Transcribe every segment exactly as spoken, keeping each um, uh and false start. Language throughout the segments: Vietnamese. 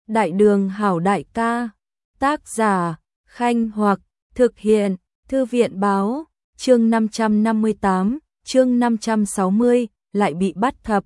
Đại đường hảo đại ca. Tác giả Khanh Hoặc. Thực hiện Thư viện báo. Chương năm trăm năm mươi tám, chương năm trăm sáu mươi, lại bị bắt thập.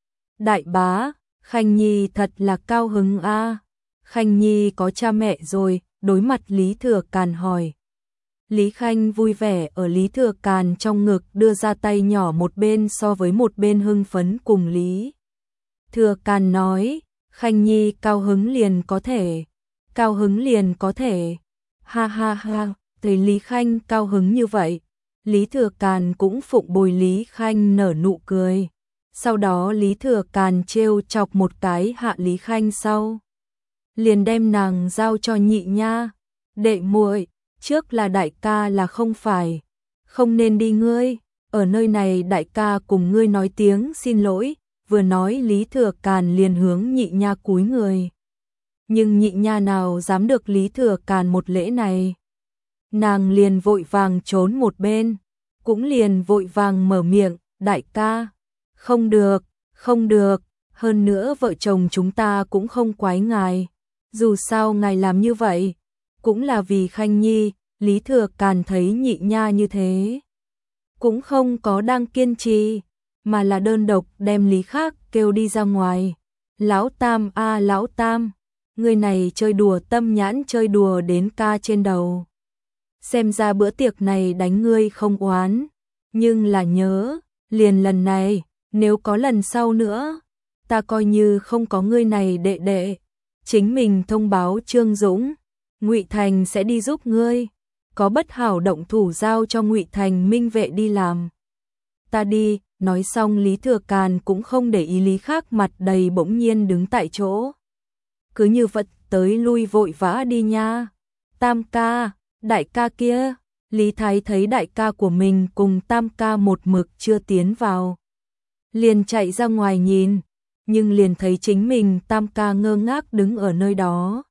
Đại bá, Khanh Nhi thật là cao hứng a. À. Khanh Nhi có cha mẹ rồi, đối mặt Lý Thừa Càn hỏi. Lý Khanh vui vẻ ở Lý Thừa Càn trong ngực đưa ra tay nhỏ một bên so với một bên hưng phấn cùng Lý Thừa Càn nói, Khanh Nhi cao hứng liền có thể, cao hứng liền có thể, ha ha ha, thấy Lý Khanh cao hứng như vậy, Lý Thừa Càn cũng phụng bồi Lý Khanh nở nụ cười. Sau đó Lý Thừa Càn trêu chọc một cái hạ Lý Khanh sau. Liền đem nàng giao cho nhị nha, đệ muội, trước là đại ca là không phải, không nên đi ngươi, ở nơi này đại ca cùng ngươi nói tiếng xin lỗi, vừa nói Lý Thừa Càn liền hướng nhị nha cúi người. Nhưng nhị nha nào dám được Lý Thừa Càn một lễ này. Nàng liền vội vàng trốn một bên, cũng liền vội vàng mở miệng, đại ca, không được, không được, hơn nữa vợ chồng chúng ta cũng không quái ngài, dù sao ngài làm như vậy, cũng là vì Khanh Nhi. Lý Thừa Càn thấy nhị nha như thế, cũng không có đang kiên trì, mà là đơn độc đem Lý Khác kêu đi ra ngoài. Lão Tam a à, lão Tam, người này chơi đùa tâm nhãn chơi đùa đến ca trên đầu. Xem ra bữa tiệc này đánh ngươi không oán, nhưng là nhớ, liền lần này, nếu có lần sau nữa, ta coi như không có ngươi này đệ đệ. Chính mình thông báo Trương Dũng, Ngụy Thành sẽ đi giúp ngươi, có bất hảo động thủ giao cho Ngụy Thành minh vệ đi làm. Ta đi, nói xong Lý Thừa Càn cũng không để ý Lý Khác mặt đầy bỗng nhiên đứng tại chỗ. Cứ như vật tới lui vội vã đi nha. Tam ca, đại ca kia, Lý Thái thấy đại ca của mình cùng tam ca một mực chưa tiến vào. Liền chạy ra ngoài nhìn, nhưng liền thấy chính mình tam ca ngơ ngác đứng ở nơi đó.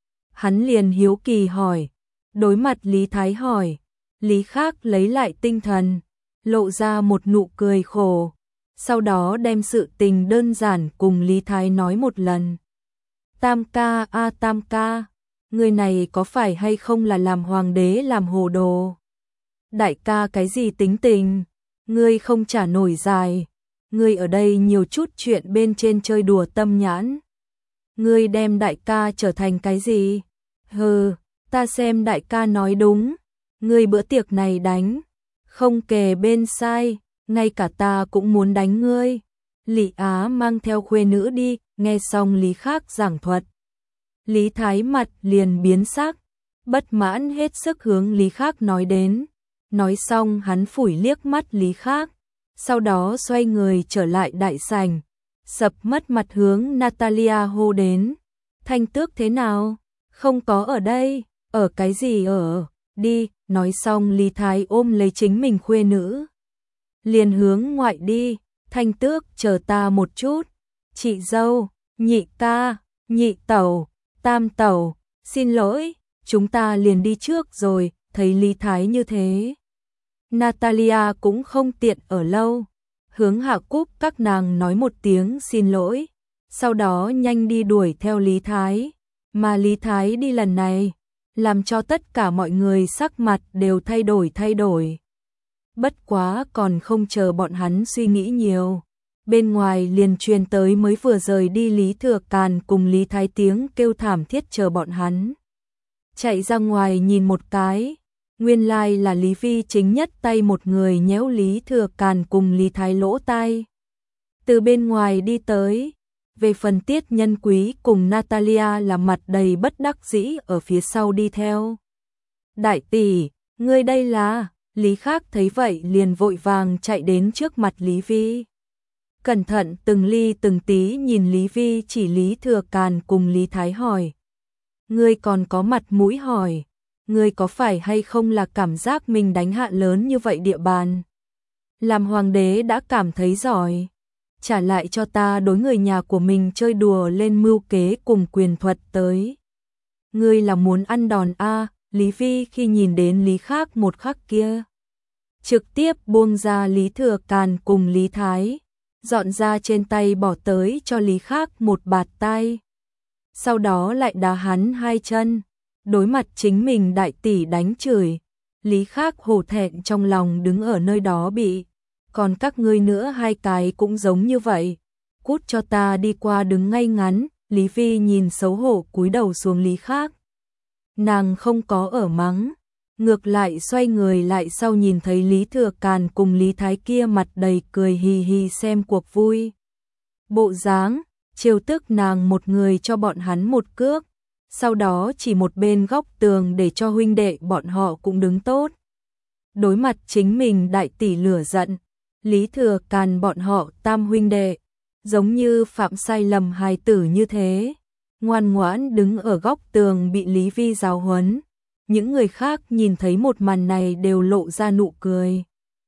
Hắn liền hiếu kỳ hỏi, đối mặt Lý Thái hỏi, Lý Khác lấy lại tinh thần, lộ ra một nụ cười khổ, sau đó đem sự tình đơn giản cùng Lý Thái nói một lần. Tam ca a à, tam ca, người này có phải hay không là làm hoàng đế làm hồ đồ? Đại ca cái gì tính tình, ngươi không trả nổi dài, ngươi ở đây nhiều chút chuyện bên trên chơi đùa tâm nhãn. Ngươi đem đại ca trở thành cái gì? Hừ, ta xem đại ca nói đúng, ngươi bữa tiệc này đánh, không kề bên sai, ngay cả ta cũng muốn đánh ngươi. Lý Á mang theo khuê nữ đi, nghe xong Lý Khác giảng thuật. Lý Thái mặt liền biến sắc, bất mãn hết sức hướng Lý Khác nói đến. Nói xong hắn phủi liếc mắt Lý Khác, sau đó xoay người trở lại đại sảnh, sập mất mặt hướng Natalia hô đến. Thanh Tước thế nào? Không có ở đây, ở cái gì ở, đi, nói xong Lý Thái ôm lấy chính mình khuê nữ. Liền hướng ngoại đi, Thanh Tước chờ ta một chút, chị dâu, nhị ca, nhị tẩu, tam tẩu, xin lỗi, chúng ta liền đi trước rồi, thấy Lý Thái như thế. Natalia cũng không tiện ở lâu, hướng Hạ Cúp các nàng nói một tiếng xin lỗi, sau đó nhanh đi đuổi theo Lý Thái. Mà Lý Thái đi lần này, làm cho tất cả mọi người sắc mặt đều thay đổi thay đổi. Bất quá còn không chờ bọn hắn suy nghĩ nhiều. Bên ngoài liền truyền tới mới vừa rời đi Lý Thừa Càn cùng Lý Thái tiếng kêu thảm thiết chờ bọn hắn. Chạy ra ngoài nhìn một cái, nguyên lai là Lý Vi chính nhất tay một người nhéo Lý Thừa Càn cùng Lý Thái lỗ tai. Từ bên ngoài đi tới. Về phần Tiết Nhân Quý cùng Natalia là mặt đầy bất đắc dĩ ở phía sau đi theo. Đại tỷ, ngươi đây là, Lý Khác thấy vậy liền vội vàng chạy đến trước mặt Lý Vi. Cẩn thận từng ly từng tí nhìn Lý Vi chỉ Lý Thừa Càn cùng Lý Thái hỏi. Ngươi còn có mặt mũi hỏi, ngươi có phải hay không là cảm giác mình đánh hạ lớn như vậy địa bàn? Làm hoàng đế đã cảm thấy giỏi. Trả lại cho ta đối người nhà của mình chơi đùa lên mưu kế cùng quyền thuật tới. Ngươi là muốn ăn đòn a à, Lý Vi khi nhìn đến Lý Khác một khắc kia. Trực tiếp buông ra Lý Thừa Càn cùng Lý Thái, dọn ra trên tay bỏ tới cho Lý Khác một bạt tay. sau đó lại đá hắn hai chân. Đối mặt chính mình đại tỷ đánh chửi, Lý Khắc hổ thẹn trong lòng đứng ở nơi đó bị, còn các ngươi nữa hai cái cũng giống như vậy, cút cho ta đi qua đứng ngay ngắn. Lý Vi nhìn xấu hổ cúi đầu xuống Lý Khắc. Nàng không có ở mắng, ngược lại xoay người lại sau nhìn thấy Lý Thừa Càn cùng Lý Thái kia mặt đầy cười hì hì xem cuộc vui. Bộ dáng, trêu tức nàng một người cho bọn hắn một cước, sau đó chỉ một bên góc tường để cho huynh đệ bọn họ cũng đứng tốt. Đối mặt chính mình đại tỷ lửa giận, Lý Thừa Càn bọn họ tam huynh đệ, giống như phạm sai lầm hài tử như thế, ngoan ngoãn đứng ở góc tường bị Lý Vi giáo huấn. Những người khác nhìn thấy một màn này đều lộ ra nụ cười.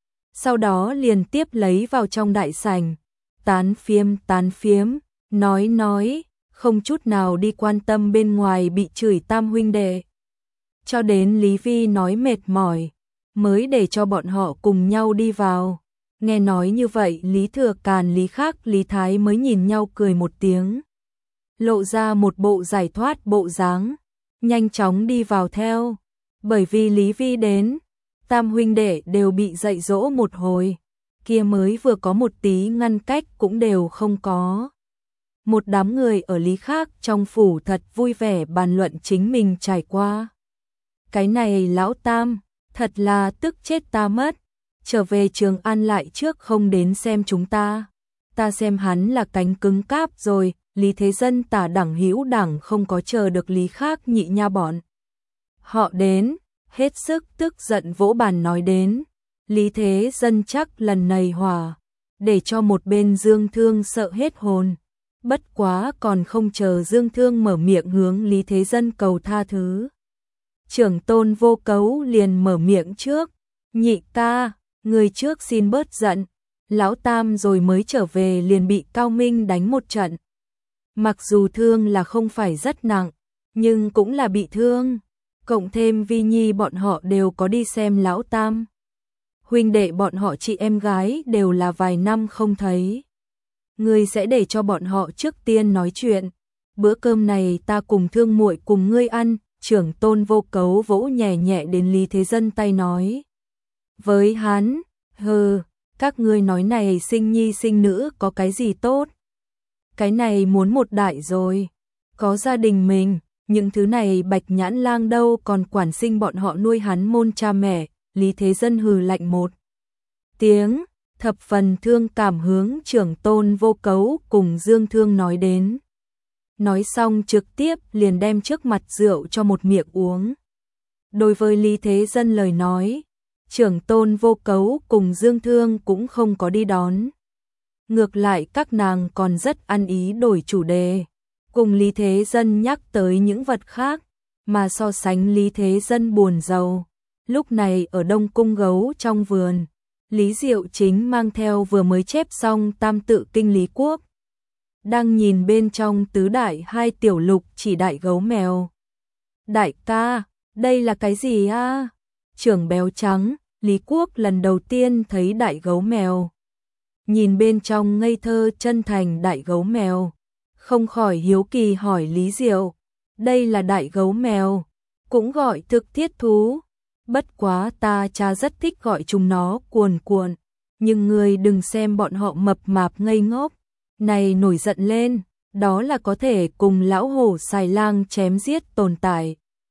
Sau đó liền tiếp lấy vào trong đại sảnh, tán phiếm tán phiếm, nói nói, không chút nào đi quan tâm bên ngoài bị chửi tam huynh đệ. Cho đến Lý Vi nói mệt mỏi, mới để cho bọn họ cùng nhau đi vào. Nghe nói như vậy Lý Thừa Càn, Lý Khắc, Lý Thái mới nhìn nhau cười một tiếng, lộ ra một bộ giải thoát bộ dáng, nhanh chóng đi vào theo. Bởi vì Lý Vi đến, tam huynh đệ đều bị dạy dỗ một hồi, kia mới vừa có một tí ngăn cách cũng đều không có. Một đám người ở Lý Khắc trong phủ thật vui vẻ bàn luận chính mình trải qua. Cái này lão tam, thật là tức chết ta mất, trở về Trường An lại trước không đến xem chúng ta. Ta xem hắn là cánh cứng cáp rồi. Lý Thế Dân tả đẳng hữu đẳng không có chờ được Lý Khắc nhị nha bọn họ đến, hết sức tức giận vỗ bàn nói đến. Lý Thế Dân chắc lần này hòa, để cho một bên Dương Thương sợ hết hồn. Bất quá còn không chờ Dương Thương mở miệng hướng Lý Thế Dân cầu tha thứ, Trưởng Tôn Vô Cấu liền mở miệng trước. Nhị ca, người trước xin bớt giận, lão tam rồi mới trở về liền bị Cao Minh đánh một trận. Mặc dù thương là không phải rất nặng, nhưng cũng là bị thương. Cộng thêm Vi Nhi bọn họ đều có đi xem lão tam. Huynh đệ bọn họ chị em gái đều là vài năm không thấy. Ngươi sẽ để cho bọn họ trước tiên nói chuyện. Bữa cơm này ta cùng Thương muội cùng ngươi ăn. Trưởng Tôn Vô Cấu vỗ nhẹ nhẹ đến Lý Thế Dân tay nói với hắn, hừ, các ngươi nói này sinh nhi sinh nữ có cái gì tốt? Cái này muốn một đại rồi, có gia đình mình, những thứ này Bạch Nhãn Lang đâu còn quản sinh bọn họ nuôi hắn môn cha mẹ. Lý Thế Dân hừ lạnh một tiếng, thập phần thương cảm hướng Trưởng Tôn Vô Cấu cùng Dương Thương nói đến. Nói xong trực tiếp liền đem trước mặt rượu cho một miệng uống. Đối với Lý Thế Dân lời nói, Trưởng Tôn Vô Cấu cùng Dương Thương cũng không có đi đón. Ngược lại các nàng còn rất ăn ý đổi chủ đề, cùng Lý Thế Dân nhắc tới những vật khác, mà so sánh Lý Thế Dân buồn rầu. Lúc này ở Đông Cung Gấu trong vườn, Lý Diệu Chính mang theo vừa mới chép xong Tam Tự Kinh Lý Quốc, đang nhìn bên trong tứ đại hai tiểu lục chỉ đại gấu mèo. Đại ca, đây là cái gì a? Trưởng béo trắng, Lý Quốc lần đầu tiên thấy đại gấu mèo. Nhìn bên trong ngây thơ chân thành đại gấu mèo, không khỏi hiếu kỳ hỏi Lý Diệu, đây là đại gấu mèo, cũng gọi thực thiết thú. Bất quá ta cha rất thích gọi chúng nó cuồn cuộn, nhưng ngươi đừng xem bọn họ mập mạp ngây ngốc, này nổi giận lên, đó là có thể cùng lão hổ xài lang chém giết tồn tại.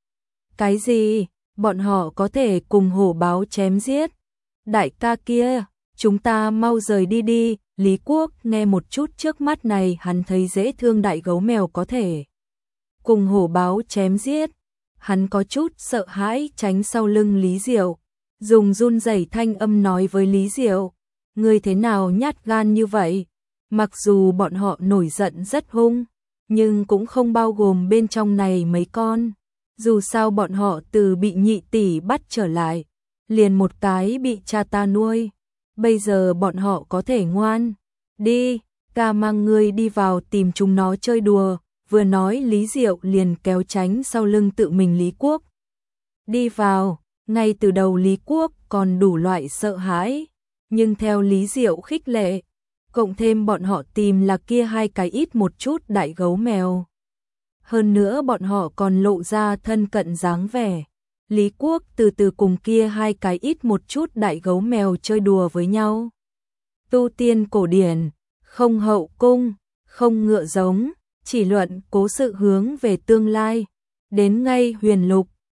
Cái gì? Bọn họ có thể cùng hổ báo chém giết? Đại ca kia, chúng ta mau rời đi đi. Lý Quốc nghe một chút trước mắt này hắn thấy dễ thương đại gấu mèo có thể cùng hổ báo chém giết. Hắn có chút sợ hãi tránh sau lưng Lý Diệu, dùng run rẩy thanh âm nói với Lý Diệu, ngươi thế nào nhát gan như vậy? Mặc dù bọn họ nổi giận rất hung, nhưng cũng không bao gồm bên trong này mấy con. Dù sao bọn họ từ bị nhị tỷ bắt trở lại, liền một cái bị cha ta nuôi. Bây giờ bọn họ có thể ngoan. Đi, ca mang ngươi đi vào tìm chúng nó chơi đùa. Vừa nói Lý Diệu liền kéo tránh sau lưng tự mình Lý Quốc. Đi vào, ngay từ đầu Lý Quốc còn đủ loại sợ hãi, nhưng theo Lý Diệu khích lệ, cộng thêm bọn họ tìm là kia hai cái ít một chút đại gấu mèo. hơn nữa bọn họ còn lộ ra thân cận dáng vẻ. Lý Quốc từ từ cùng kia hai cái ít một chút đại gấu mèo chơi đùa với nhau. Tu tiên cổ điển, không hậu cung, không ngựa giống, chỉ luận cố sự hướng về tương lai. Đến ngay huyền lục,